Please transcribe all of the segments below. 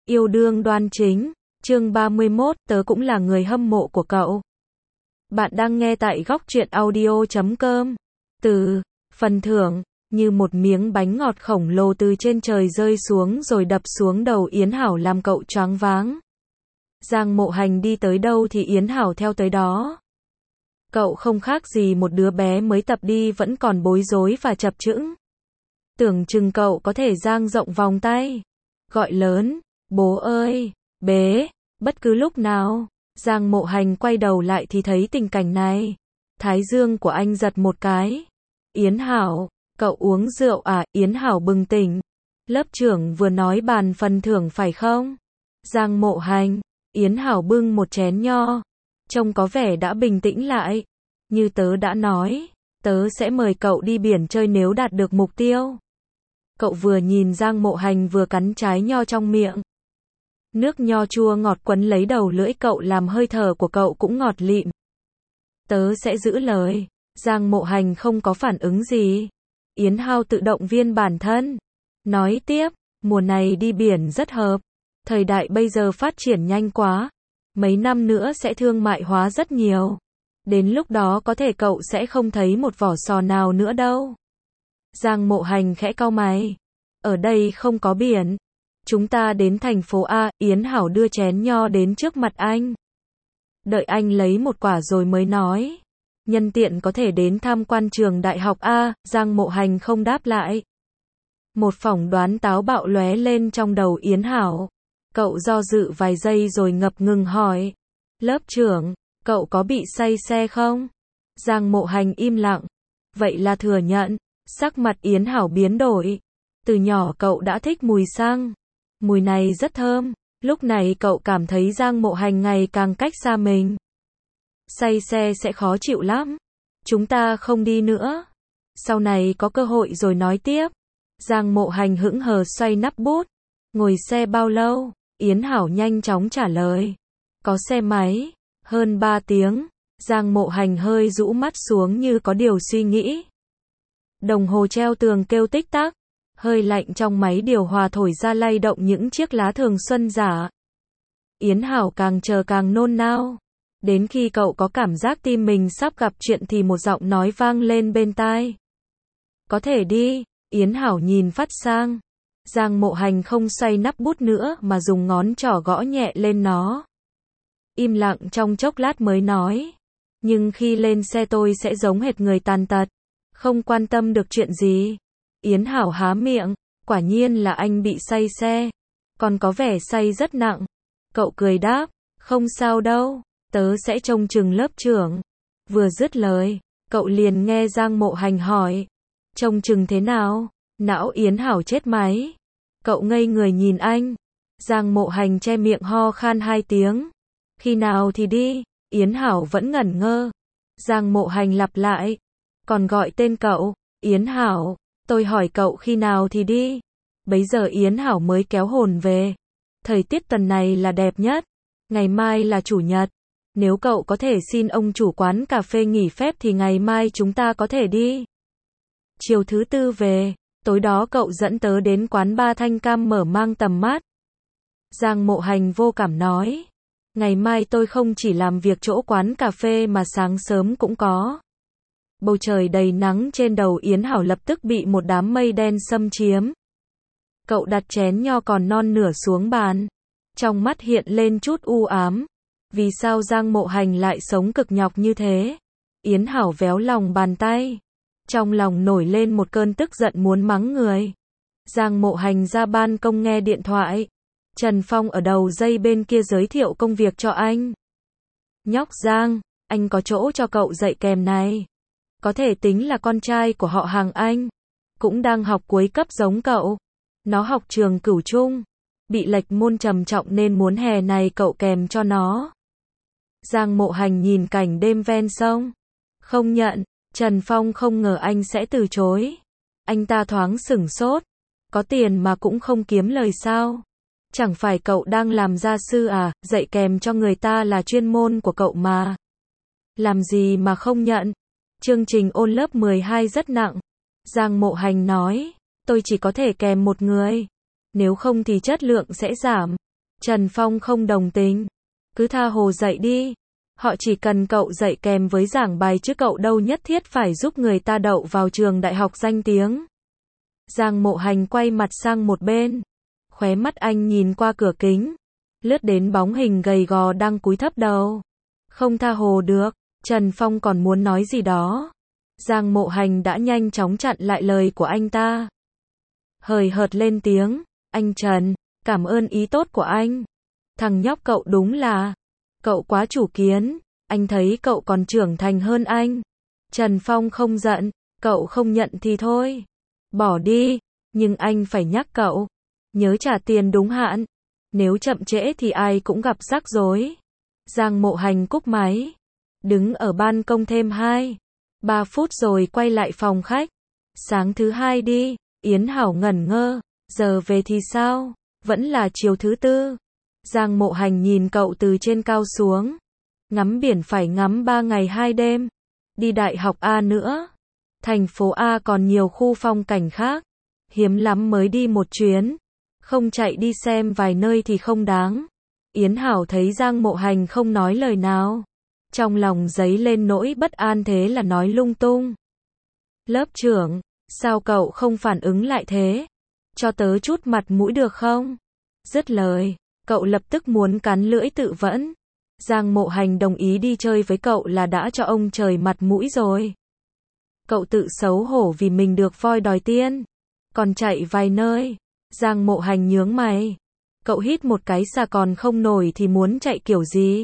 Yêu đương đoan chính, chương 31, tớ cũng là người hâm mộ của cậu. Bạn đang nghe tại góc truyện audio.com. Từ phần thưởng, như một miếng bánh ngọt khổng lồ từ trên trời rơi xuống rồi đập xuống đầu Yến Hảo làm cậu choáng váng. Giang Mộ Hành đi tới đâu thì Yến Hảo theo tới đó. Cậu không khác gì một đứa bé mới tập đi vẫn còn bối rối và chập chững. Tưởng chừng cậu có thể dang rộng vòng tay, gọi lớn, bố ơi, bế, bất cứ lúc nào. Giang Mộ Hành quay đầu lại thì thấy tình cảnh này. Thái dương của anh giật một cái. Yến Hảo, cậu uống rượu à? Yến Hảo bừng tỉnh. Lớp trưởng vừa nói bàn phần thưởng phải không? Giang Mộ Hành, Yến Hảo bưng một chén nho. Trông có vẻ đã bình tĩnh lại. Như tớ đã nói, tớ sẽ mời cậu đi biển chơi nếu đạt được mục tiêu. Cậu vừa nhìn Giang Mộ Hành vừa cắn trái nho trong miệng. Nước nho chua ngọt quấn lấy đầu lưỡi cậu làm hơi thở của cậu cũng ngọt lịm. Tớ sẽ giữ lời. Giang Mộ Hành không có phản ứng gì. Yến Hảo tự động viên bản thân. Nói tiếp, mùa này đi biển rất hợp. Thời đại bây giờ phát triển nhanh quá. Mấy năm nữa sẽ thương mại hóa rất nhiều. Đến lúc đó có thể cậu sẽ không thấy một vỏ sò nào nữa đâu. Giang Mộ Hành khẽ cau mày. Ở đây không có biển. Chúng ta đến thành phố A. Yến Hảo đưa chén nho đến trước mặt anh. Đợi anh lấy một quả rồi mới nói. Nhân tiện có thể đến tham quan trường đại học A. Giang Mộ Hành không đáp lại. Một phỏng đoán táo bạo lóe lên trong đầu Yến Hảo. Cậu do dự vài giây rồi ngập ngừng hỏi. Lớp trưởng, cậu có bị say xe không? Giang Mộ Hành im lặng. Vậy là thừa nhận. Sắc mặt Yến Hảo biến đổi. Từ nhỏ cậu đã thích mùi xăng. Mùi này rất thơm. Lúc này cậu cảm thấy Giang Mộ Hành ngày càng cách xa mình. Say xe sẽ khó chịu lắm. Chúng ta không đi nữa. Sau này có cơ hội rồi nói tiếp. Giang Mộ Hành hững hờ xoay nắp bút. Ngồi xe bao lâu? Yến Hảo nhanh chóng trả lời. Có xe máy. Hơn 3 tiếng. Giang Mộ Hành hơi rũ mắt xuống như có điều suy nghĩ. Đồng hồ treo tường kêu tích tắc. Hơi lạnh trong máy điều hòa thổi ra lay động những chiếc lá thường xuân giả. Yến Hảo càng chờ càng nôn nao. Đến khi cậu có cảm giác tim mình sắp gặp chuyện thì một giọng nói vang lên bên tai. Có thể đi. Yến Hảo nhìn phát sang. Giang Mộ Hành không xoay nắp bút nữa mà dùng ngón trỏ gõ nhẹ lên nó. Im lặng trong chốc lát mới nói. Nhưng khi lên xe tôi sẽ giống hệt người tàn tật. Không quan tâm được chuyện gì. Yến Hảo há miệng. Quả nhiên là anh bị say xe. Còn có vẻ say rất nặng. Cậu cười đáp. Không sao đâu. Tớ sẽ trông chừng lớp trưởng. Vừa dứt lời, cậu liền nghe Giang Mộ Hành hỏi. Trông chừng thế nào? Não Yến Hảo chết máy. Cậu ngây người nhìn anh. Giang Mộ Hành che miệng ho khan 2 tiếng. Khi nào thì đi? Yến Hảo vẫn ngẩn ngơ. Giang Mộ Hành lặp lại. Còn gọi tên cậu. Yến Hảo, tôi hỏi cậu khi nào thì đi. Bấy giờ Yến Hảo mới kéo hồn về. Thời tiết tuần này là đẹp nhất. Ngày mai là chủ nhật. Nếu cậu có thể xin ông chủ quán cà phê nghỉ phép thì ngày mai chúng ta có thể đi. Chiều thứ tư về. Tối đó cậu dẫn tớ đến quán bar Thanh Cam mở mang tầm mắt. Giang Mộ Hành vô cảm nói. Ngày mai tôi không chỉ làm việc chỗ quán cà phê mà sáng sớm cũng có. Bầu trời đầy nắng trên đầu Yến Hảo lập tức bị một đám mây đen xâm chiếm. Cậu đặt chén nho còn non nửa xuống bàn. Trong mắt hiện lên chút u ám. Vì sao Giang Mộ Hành lại sống cực nhọc như thế? Yến Hảo véo lòng bàn tay. Trong lòng nổi lên một cơn tức giận muốn mắng người. Giang Mộ Hành ra ban công nghe điện thoại. Trần Phong ở đầu dây bên kia giới thiệu công việc cho anh. Nhóc Giang, anh có chỗ cho cậu dạy kèm này. Có thể tính là con trai của họ hàng anh. Cũng đang học cuối cấp giống cậu. Nó học trường Cửu Trung. Bị lệch môn trầm trọng nên muốn hè này cậu kèm cho nó. Giang Mộ Hành nhìn cảnh đêm ven sông. Không nhận. Trần Phong không ngờ anh sẽ từ chối. Anh ta thoáng sửng sốt. Có tiền mà cũng không kiếm lời sao? Chẳng phải cậu đang làm gia sư à? Dạy kèm cho người ta là chuyên môn của cậu mà. Làm gì mà không nhận? Chương trình ôn lớp 12 rất nặng. Giang Mộ Hành nói. Tôi chỉ có thể kèm một người. Nếu không thì chất lượng sẽ giảm. Trần Phong không đồng tình. Cứ tha hồ dạy đi. Họ chỉ cần cậu dạy kèm với giảng bài chứ cậu đâu nhất thiết phải giúp người ta đậu vào trường đại học danh tiếng. Giang Mộ Hành quay mặt sang một bên. Khóe mắt anh nhìn qua cửa kính. Lướt đến bóng hình gầy gò đang cúi thấp đầu. Không tha hồ được. Trần Phong còn muốn nói gì đó. Giang Mộ Hành đã nhanh chóng chặn lại lời của anh ta. Hời hợt lên tiếng. Anh Trần, cảm ơn ý tốt của anh. Thằng nhóc cậu đúng là... Cậu quá chủ kiến. Anh thấy cậu còn trưởng thành hơn anh. Trần Phong không giận. Cậu không nhận thì thôi. Bỏ đi. Nhưng anh phải nhắc cậu. Nhớ trả tiền đúng hạn. Nếu chậm trễ thì ai cũng gặp rắc rối. Giang Mộ Hành cúp máy. Đứng ở ban công thêm 2-3 phút rồi quay lại phòng khách. Sáng thứ hai đi. Yến Hảo ngẩn ngơ. Giờ về thì sao? Vẫn là chiều thứ tư. Giang Mộ Hành nhìn cậu từ trên cao xuống. Ngắm biển phải ngắm 3 ngày 2 đêm. Đi đại học A nữa. Thành phố A còn nhiều khu phong cảnh khác. Hiếm lắm mới đi một chuyến. Không chạy đi xem vài nơi thì không đáng. Yến Hảo thấy Giang Mộ Hành không nói lời nào. Trong lòng dấy lên nỗi bất an thế là nói lung tung. Lớp trưởng, sao cậu không phản ứng lại thế? Cho tớ chút mặt mũi được không? Dứt lời, cậu lập tức muốn cắn lưỡi tự vẫn. Giang Mộ Hành đồng ý đi chơi với cậu là đã cho ông trời mặt mũi rồi. Cậu tự xấu hổ vì mình được voi đòi tiên. Còn chạy vài nơi. Giang Mộ Hành nhướng mày. Cậu hít một cái xa còn không nổi thì muốn chạy kiểu gì?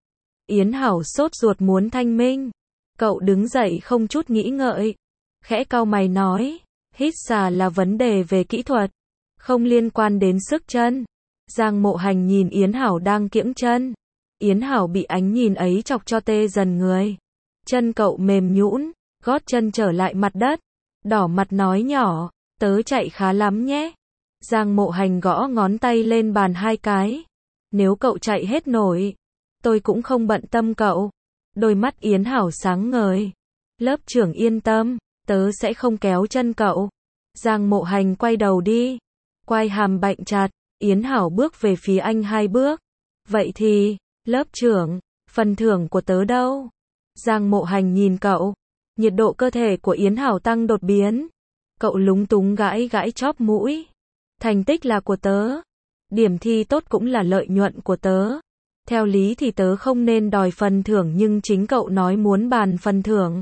Yến Hảo sốt ruột muốn thanh minh. Cậu đứng dậy không chút nghĩ ngợi. Khẽ cau mày nói. Hít xà là vấn đề về kỹ thuật. Không liên quan đến sức chân. Giang Mộ Hành nhìn Yến Hảo đang kiễng chân. Yến Hảo bị ánh nhìn ấy chọc cho tê dần người. Chân cậu mềm nhũn, gót chân trở lại mặt đất. Đỏ mặt nói nhỏ. Tớ chạy khá lắm nhé. Giang Mộ Hành gõ ngón tay lên bàn 2 cái. Nếu cậu chạy hết nổi, tôi cũng không bận tâm cậu. Đôi mắt Yến Hảo sáng ngời. Lớp trưởng yên tâm, tớ sẽ không kéo chân cậu. Giang Mộ Hành quay đầu đi. Quai hàm bạnh chặt, Yến Hảo bước về phía anh 2 bước. Vậy thì, lớp trưởng, phần thưởng của tớ đâu? Giang Mộ Hành nhìn cậu. Nhiệt độ cơ thể của Yến Hảo tăng đột biến. Cậu lúng túng gãi gãi chóp mũi. Thành tích là của tớ. Điểm thi tốt cũng là lợi nhuận của tớ. Theo lý thì tớ không nên đòi phần thưởng nhưng chính cậu nói muốn bàn phần thưởng.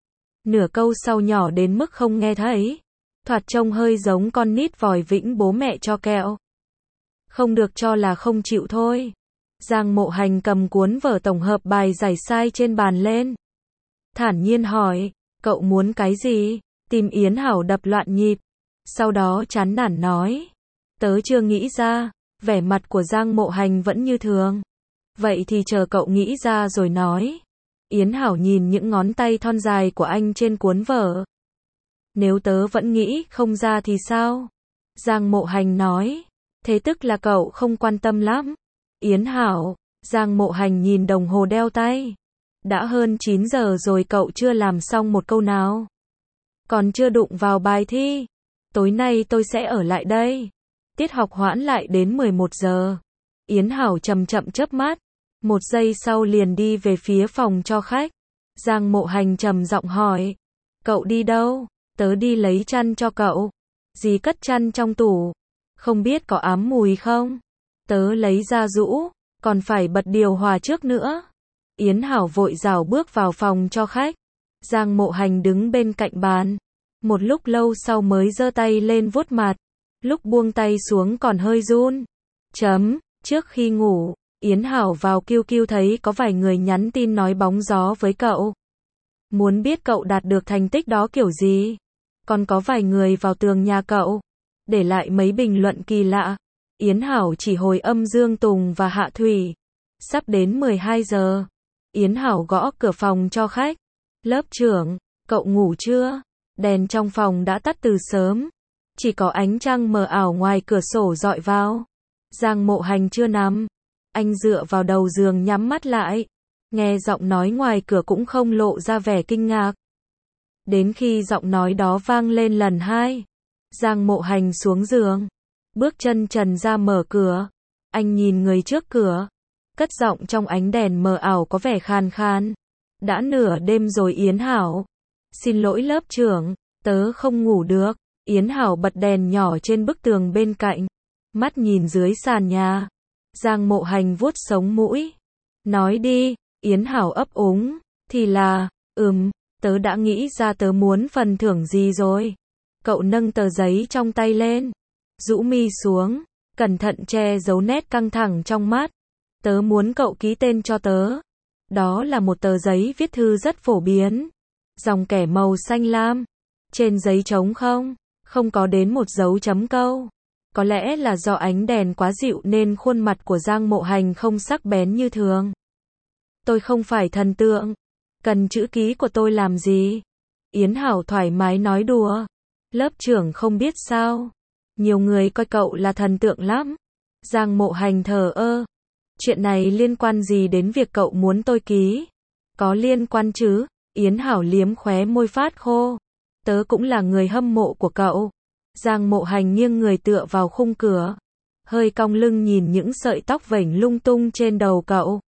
Nửa câu sau nhỏ đến mức không nghe thấy. Thoạt trông hơi giống con nít vòi vĩnh bố mẹ cho kẹo. Không được cho là không chịu thôi. Giang Mộ Hành cầm cuốn vở tổng hợp bài giải sai trên bàn lên. Thản nhiên hỏi, cậu muốn cái gì? Tim Yến Hảo đập loạn nhịp. Sau đó chán nản nói. Tớ chưa nghĩ ra. Vẻ mặt của Giang Mộ Hành vẫn như thường. Vậy thì chờ cậu nghĩ ra rồi nói. Yến Hảo nhìn những ngón tay thon dài của anh trên cuốn vở. Nếu tớ vẫn nghĩ không ra thì sao? Giang Mộ Hành nói. Thế tức là cậu không quan tâm lắm. Yến Hảo. Giang Mộ Hành nhìn đồng hồ đeo tay. Đã hơn 9 giờ rồi cậu chưa làm xong một câu nào. Còn chưa đụng vào bài thi. Tối nay tôi sẽ ở lại đây. Tiết học hoãn lại đến 11 giờ. Yến Hảo chậm chậm chớp mắt. 1 giây sau liền đi về phía phòng cho khách. Giang Mộ Hành trầm giọng hỏi. Cậu đi đâu? Tớ đi lấy chăn cho cậu. Dì cất chăn trong tủ. Không biết có ám mùi không? Tớ lấy ra rũ. Còn phải bật điều hòa trước nữa. Yến Hảo vội rảo bước vào phòng cho khách. Giang Mộ Hành đứng bên cạnh bàn. Một lúc lâu sau mới giơ tay lên vuốt mặt. Lúc buông tay xuống còn hơi run. Trước khi ngủ, Yến Hảo vào QQ thấy có vài người nhắn tin nói bóng gió với cậu. Muốn biết cậu đạt được thành tích đó kiểu gì. Còn có vài người vào tường nhà cậu. Để lại mấy bình luận kỳ lạ. Yến Hảo chỉ hồi âm Dương Tùng và Hạ Thủy. Sắp đến 12 giờ. Yến Hảo gõ cửa phòng cho khách. Lớp trưởng, cậu ngủ chưa? Đèn trong phòng đã tắt từ sớm. Chỉ có ánh trăng mờ ảo ngoài cửa sổ dọi vào. Giang Mộ Hành chưa nằm. Anh dựa vào đầu giường nhắm mắt lại. Nghe giọng nói ngoài cửa cũng không lộ ra vẻ kinh ngạc. Đến khi giọng nói đó vang lên lần 2. Giang Mộ Hành xuống giường. Bước chân trần ra mở cửa. Anh nhìn người trước cửa, cất giọng trong ánh đèn mờ ảo có vẻ khan khan. Đã nửa đêm rồi Yến Hảo. Xin lỗi lớp trưởng, tớ không ngủ được. Yến Hảo bật đèn nhỏ trên bức tường bên cạnh. Mắt nhìn dưới sàn nhà. Giang Mộ Hành vuốt sống mũi. Nói đi, Yến Hảo ấp úng. Thì là, tớ đã nghĩ ra tớ muốn phần thưởng gì rồi. Cậu nâng tờ giấy trong tay lên. Rũ mi xuống. Cẩn thận che giấu nét căng thẳng trong mắt. Tớ muốn cậu ký tên cho tớ. Đó là một tờ giấy viết thư rất phổ biến. Dòng kẻ màu xanh lam. Trên giấy trống không có đến một dấu chấm câu. Có lẽ là do ánh đèn quá dịu nên khuôn mặt của Giang Mộ Hành không sắc bén như thường. Tôi không phải thần tượng. Cần chữ ký của tôi làm gì? Yến Hảo thoải mái nói đùa. Lớp trưởng không biết sao. Nhiều người coi cậu là thần tượng lắm. Giang Mộ Hành thờ ơ. Chuyện này liên quan gì đến việc cậu muốn tôi ký? Có liên quan chứ? Yến Hảo liếm khóe môi phát khô. Tớ cũng là người hâm mộ của cậu. Giang Mộ Hành nghiêng người tựa vào khung cửa. Hơi cong lưng nhìn những sợi tóc vểnh lung tung trên đầu cậu.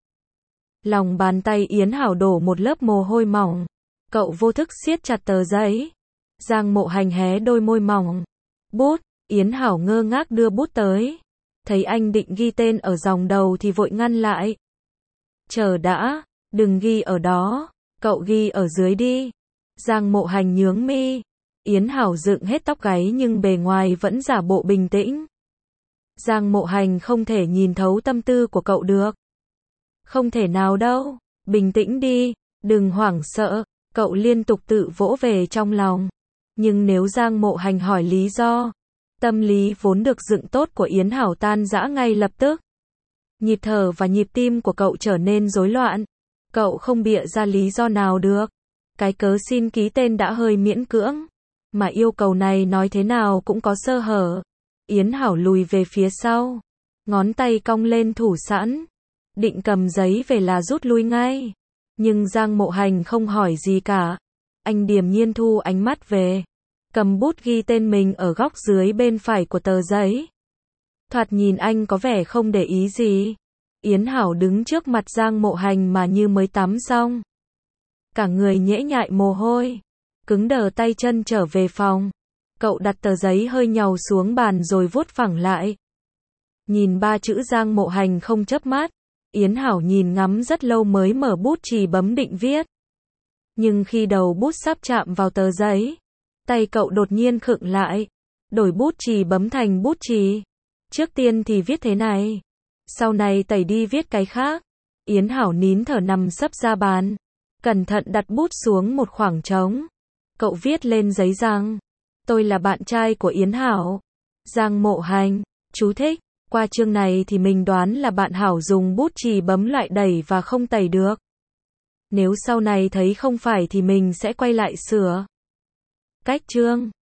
Lòng bàn tay Yến Hảo đổ một lớp mồ hôi mỏng. Cậu vô thức siết chặt tờ giấy. Giang Mộ Hành hé đôi môi mỏng. Bút, Yến Hảo ngơ ngác đưa bút tới. Thấy anh định ghi tên ở dòng đầu thì vội ngăn lại. Chờ đã, đừng ghi ở đó, cậu ghi ở dưới đi. Giang Mộ Hành nhướng mi. Yến Hảo dựng hết tóc gáy nhưng bề ngoài vẫn giả bộ bình tĩnh. Giang Mộ Hành không thể nhìn thấu tâm tư của cậu được. Không thể nào đâu, bình tĩnh đi, đừng hoảng sợ, cậu liên tục tự vỗ về trong lòng. Nhưng nếu Giang Mộ Hành hỏi lý do, tâm lý vốn được dựng tốt của Yến Hảo tan rã ngay lập tức. Nhịp thở và nhịp tim của cậu trở nên rối loạn. Cậu không bịa ra lý do nào được. Cái cớ xin ký tên đã hơi miễn cưỡng. Mà yêu cầu này nói thế nào cũng có sơ hở. Yến Hảo lùi về phía sau. Ngón tay cong lên thủ sẵn. Định cầm giấy về là rút lui ngay. Nhưng Giang Mộ Hành không hỏi gì cả. Anh điềm nhiên thu ánh mắt về. Cầm bút ghi tên mình ở góc dưới bên phải của tờ giấy. Thoạt nhìn anh có vẻ không để ý gì. Yến Hảo đứng trước mặt Giang Mộ Hành mà như mới tắm xong. Cả người nhễ nhại mồ hôi. Cứng đờ tay chân trở về phòng. Cậu đặt tờ giấy hơi nhàu xuống bàn rồi vuốt phẳng lại. Nhìn ba chữ Giang Mộ Hành không chớp mắt. Yến Hảo nhìn ngắm rất lâu mới mở bút chì bấm định viết. Nhưng khi đầu bút sắp chạm vào tờ giấy, tay cậu đột nhiên khựng lại. Đổi bút chì bấm thành bút chì. Trước tiên thì viết thế này. Sau này tẩy đi viết cái khác. Yến Hảo nín thở nằm sấp ra bàn. Cẩn thận đặt bút xuống một khoảng trống. Cậu viết lên giấy rằng. Tôi là bạn trai của Yến Hảo. Giang Mộ Hành. Chú thích. Qua chương này thì mình đoán là bạn Hảo dùng bút chì bấm loại đẩy và không tẩy được. Nếu sau này thấy không phải thì mình sẽ quay lại sửa. Cách chương